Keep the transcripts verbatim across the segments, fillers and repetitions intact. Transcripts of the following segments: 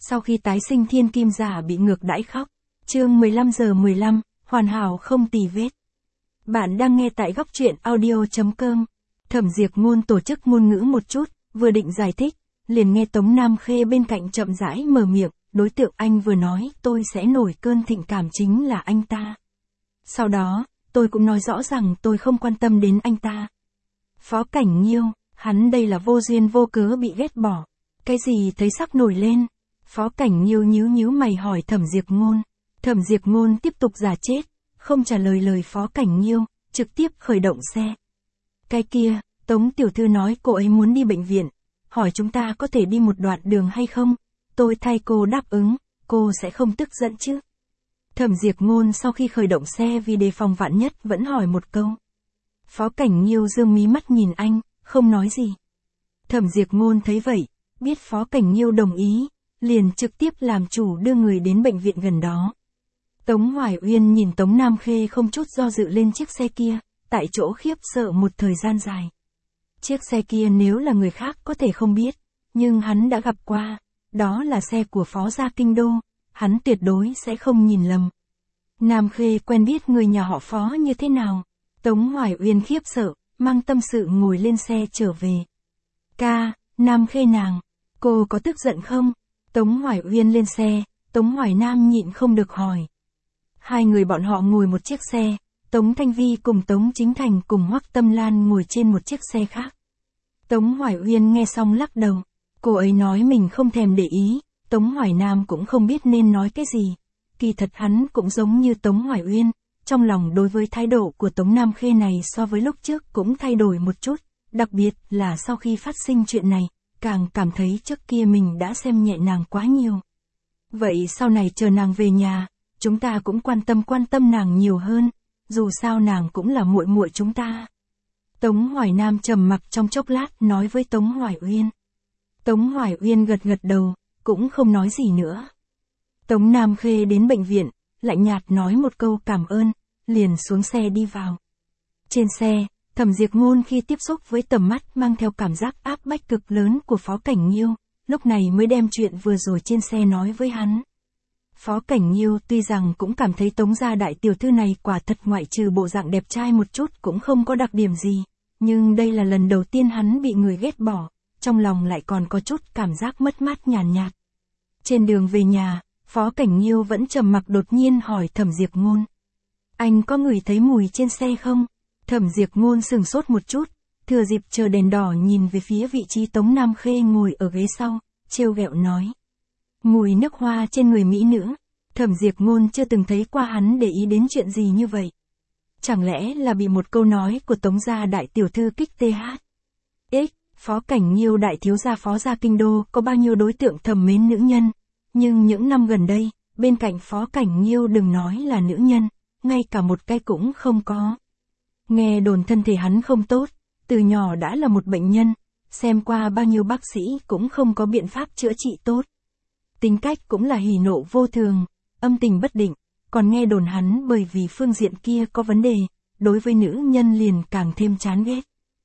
Sau khi tái sinh thiên kim giả bị ngược đãi khóc. Chương mười lăm giờ mười lăm, hoàn hảo không tì vết. Bạn đang nghe tại góc truyện audio chấm com. Thẩm Diệp Ngôn tổ chức ngôn ngữ một chút, vừa định giải thích, liền nghe Tống Nam Khê bên cạnh chậm rãi mở miệng, đối tượng anh vừa nói tôi sẽ nổi cơn thịnh cảm chính là anh ta. Sau đó, tôi cũng nói rõ rằng tôi không quan tâm đến anh ta. Phó Cảnh Nhiêu, hắn đây là vô duyên vô cớ bị ghét bỏ. Cái gì thấy sắc nổi lên? Phó Cảnh Nhiêu nhíu nhíu mày hỏi Thẩm Diệp Ngôn. Thẩm Diệp Ngôn tiếp tục giả chết, không trả lời lời Phó Cảnh Nhiêu, trực tiếp khởi động xe. Cái kia, Tống tiểu thư nói cô ấy muốn đi bệnh viện, hỏi chúng ta có thể đi một đoạn đường hay không? Tôi thay cô đáp ứng, cô sẽ không tức giận chứ? Thẩm Diệp Ngôn sau khi khởi động xe vì đề phòng vạn nhất vẫn hỏi một câu. Phó Cảnh Nhiêu dương mí mắt nhìn anh, không nói gì. Thẩm Diệp Ngôn thấy vậy, biết Phó Cảnh Nhiêu đồng ý, liền trực tiếp làm chủ đưa người đến bệnh viện gần đó. Tống Hoài Uyên nhìn Tống Nam Khê không chút do dự lên chiếc xe kia, tại chỗ khiếp sợ một thời gian dài. Chiếc xe kia nếu là người khác có thể không biết, nhưng hắn đã gặp qua, đó là xe của Phó gia Kinh Đô, hắn tuyệt đối sẽ không nhìn lầm. Nam Khê quen biết người nhà họ Phó như thế nào? Tống Hoài Uyên khiếp sợ, mang tâm sự ngồi lên xe trở về. Ca, Nam Khê nàng, cô có tức giận không? Tống Hoài Uyên lên xe, Tống Hoài Nam nhịn không được hỏi. Hai người bọn họ ngồi một chiếc xe, Tống Thanh Vi cùng Tống Chính Thành cùng Hoắc Tâm Lan ngồi trên một chiếc xe khác. Tống Hoài Uyên nghe xong lắc đầu, cô ấy nói mình không thèm để ý, Tống Hoài Nam cũng không biết nên nói cái gì. Kỳ thật hắn cũng giống như Tống Hoài Uyên, trong lòng đối với thái độ của Tống Nam Khê này so với lúc trước cũng thay đổi một chút, đặc biệt là sau khi phát sinh chuyện này, càng cảm thấy trước kia mình đã xem nhẹ nàng quá nhiều. Vậy sau này chờ nàng về nhà, chúng ta cũng quan tâm quan tâm nàng nhiều hơn, dù sao nàng cũng là muội muội chúng ta. Tống Hoài Nam trầm mặc trong chốc lát nói với Tống Hoài Uyên. Tống Hoài Uyên gật gật đầu, cũng không nói gì nữa. Tống Nam Khê đến bệnh viện, lạnh nhạt nói một câu cảm ơn, liền xuống xe đi vào. Trên xe, Thẩm Diệp Ngôn khi tiếp xúc với tầm mắt mang theo cảm giác áp bách cực lớn của Phó Cảnh Nhiêu, lúc này mới đem chuyện vừa rồi trên xe nói với hắn. Phó Cảnh Nhiêu tuy rằng cũng cảm thấy Tống gia đại tiểu thư này quả thật ngoại trừ bộ dạng đẹp trai một chút cũng không có đặc điểm gì, nhưng đây là lần đầu tiên hắn bị người ghét bỏ, trong lòng lại còn có chút cảm giác mất mát nhàn nhạt, nhạt. Trên đường về nhà, Phó Cảnh Nhiêu vẫn trầm mặc đột nhiên hỏi Thẩm Diệp Ngôn. Anh có ngửi thấy mùi trên xe không? Thẩm Diệp Ngôn sừng sốt một chút, thừa dịp chờ đèn đỏ nhìn về phía vị trí Tống Nam Khê ngồi ở ghế sau, trêu ghẹo nói. Mùi nước hoa trên người mỹ nữ. Thẩm Diệp Ngôn chưa từng thấy qua hắn để ý đến chuyện gì như vậy. Chẳng lẽ là bị một câu nói của Tống gia đại tiểu thư kích th. Ích, Phó Cảnh Nhiêu đại thiếu gia Phó gia Kinh Đô có bao nhiêu đối tượng thầm mến nữ nhân, nhưng những năm gần đây, bên cạnh Phó Cảnh Nhiêu đừng nói là nữ nhân, ngay cả một cái cũng không có. Nghe đồn thân thể hắn không tốt, từ nhỏ đã là một bệnh nhân, xem qua bao nhiêu bác sĩ cũng không có biện pháp chữa trị tốt. Tính cách cũng là hỉ nộ vô thường, âm tình bất định, còn nghe đồn hắn bởi vì phương diện kia có vấn đề, đối với nữ nhân liền càng thêm chán ghét.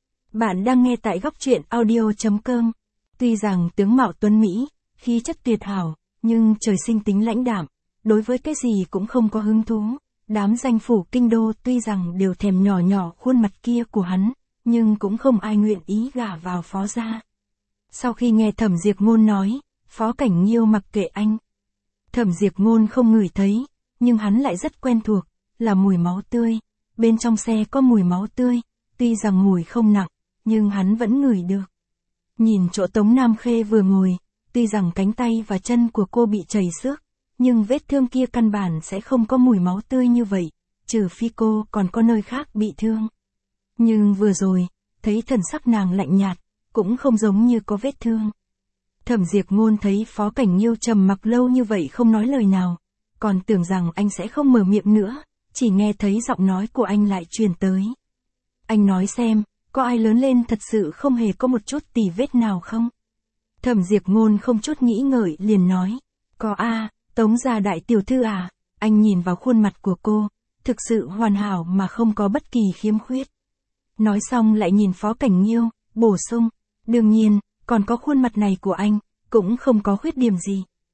Bạn đang nghe tại góc truyện audio chấm com. Tuy rằng tướng mạo tuấn mỹ, khí chất tuyệt hảo, nhưng trời sinh tính lãnh đạm, đối với cái gì cũng không có hứng thú. Đám danh phủ Kinh Đô tuy rằng đều thèm nhỏ nhỏ khuôn mặt kia của hắn, nhưng cũng không ai nguyện ý gả vào Phó gia. Sau khi nghe Thẩm Diệp Ngôn nói, Phó Cảnh Nhiêu mặc kệ anh. Thẩm Diệp Ngôn không ngửi thấy, nhưng hắn lại rất quen thuộc, là mùi máu tươi. Bên trong xe có mùi máu tươi, tuy rằng mùi không nặng, nhưng hắn vẫn ngửi được. Nhìn chỗ Tống Nam Khê vừa ngồi, tuy rằng cánh tay và chân của cô bị chảy xước, nhưng vết thương kia căn bản sẽ không có mùi máu tươi như vậy, trừ phi cô còn có nơi khác bị thương. Nhưng vừa rồi, thấy thần sắc nàng lạnh nhạt, cũng không giống như có vết thương. Thẩm Diệp Ngôn thấy Phó Cảnh Nhiêu trầm mặc lâu như vậy không nói lời nào, còn tưởng rằng anh sẽ không mở miệng nữa, chỉ nghe thấy giọng nói của anh lại truyền tới. Anh nói xem, có ai lớn lên thật sự không hề có một chút tì vết nào không? Thẩm Diệp Ngôn không chút nghĩ ngợi liền nói, có a, Tống gia đại tiểu thư à, anh nhìn vào khuôn mặt của cô, thực sự hoàn hảo mà không có bất kỳ khiếm khuyết. Nói xong lại nhìn Phó Cảnh Nhiêu, bổ sung, đương nhiên, còn có khuôn mặt này của anh, cũng không có khuyết điểm gì.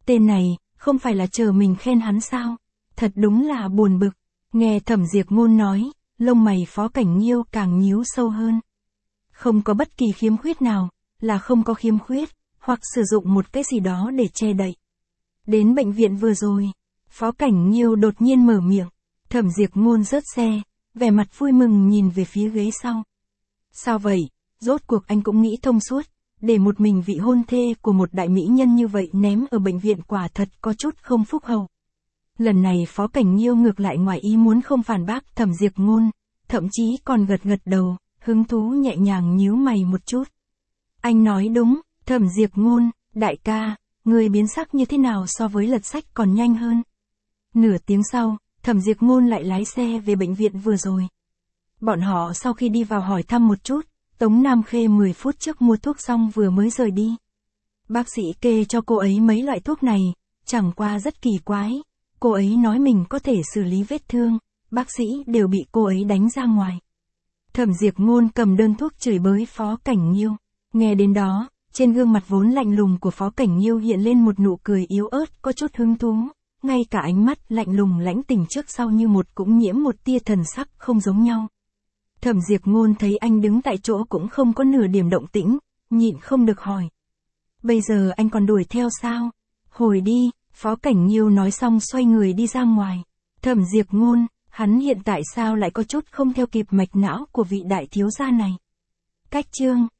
Tên này, không phải là chờ mình khen hắn sao? Thật đúng là buồn bực. Nghe Thẩm Diệp Ngôn nói, lông mày Phó Cảnh Nghiêu càng nhíu sâu hơn. Không có bất kỳ khiếm khuyết nào, là không có khiếm khuyết, hoặc sử dụng một cái gì đó để che đậy. Đến bệnh viện vừa rồi, Phó Cảnh Nghiêu đột nhiên mở miệng. Thẩm Diệp Ngôn rớt xe, vẻ mặt vui mừng nhìn về phía ghế sau. Sao vậy? Rốt cuộc anh cũng nghĩ thông suốt, để một mình vị hôn thê của một đại mỹ nhân như vậy ném ở bệnh viện quả thật có chút không phúc hậu. Lần này Phó Cảnh Nghiêu ngược lại ngoài ý muốn không phản bác Thẩm Diệp Ngôn, thậm chí còn gật gật đầu, hứng thú nhẹ nhàng nhíu mày một chút. Anh nói đúng, Thẩm Diệp Ngôn, đại ca, người biến sắc như thế nào so với lật sách còn nhanh hơn. Nửa tiếng sau, Thẩm Diệp Ngôn lại lái xe về bệnh viện vừa rồi. Bọn họ sau khi đi vào hỏi thăm một chút, Tống Nam Khê mười phút trước mua thuốc xong vừa mới rời đi. Bác sĩ kê cho cô ấy mấy loại thuốc này, chẳng qua rất kỳ quái. Cô ấy nói mình có thể xử lý vết thương, bác sĩ đều bị cô ấy đánh ra ngoài. Thẩm Diệp Ngôn cầm đơn thuốc chửi bới Phó Cảnh Nghiêu. Nghe đến đó, trên gương mặt vốn lạnh lùng của Phó Cảnh Nghiêu hiện lên một nụ cười yếu ớt có chút hứng thú. Ngay cả ánh mắt lạnh lùng lãnh tình trước sau như một cũng nhiễm một tia thần sắc không giống nhau. Thẩm Diệp Ngôn thấy anh đứng tại chỗ cũng không có nửa điểm động tĩnh, nhịn không được hỏi. Bây giờ anh còn đuổi theo sao? Hồi đi, Phó Cảnh Nghiêu nói xong xoay người đi ra ngoài. Thẩm Diệp Ngôn, hắn hiện tại sao lại có chút không theo kịp mạch não của vị đại thiếu gia này. Cách chương